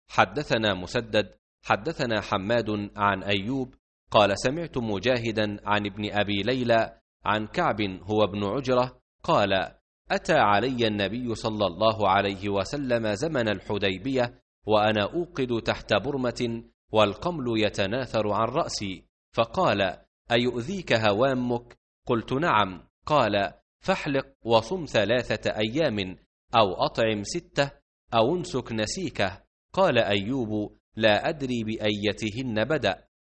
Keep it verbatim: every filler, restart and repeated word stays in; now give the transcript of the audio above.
حدثنا مسدد حدثنا حماد عن أيوب قال سمعت مجاهدا عن ابن أبي ليلى عن كعب هو ابن عجرة قال أتى علي النبي صلى الله عليه وسلم زمن الحديبية وأنا أوقد تحت برمة والقمل يتناثر عن رأسي، فقال أيؤذيك هوامك؟ قلت نعم. قال فاحلق وصم ثلاثة أيام أو أطعم ستة أو انسك نسيكه. قال أيوب لا أدري بأيتهن بدأ.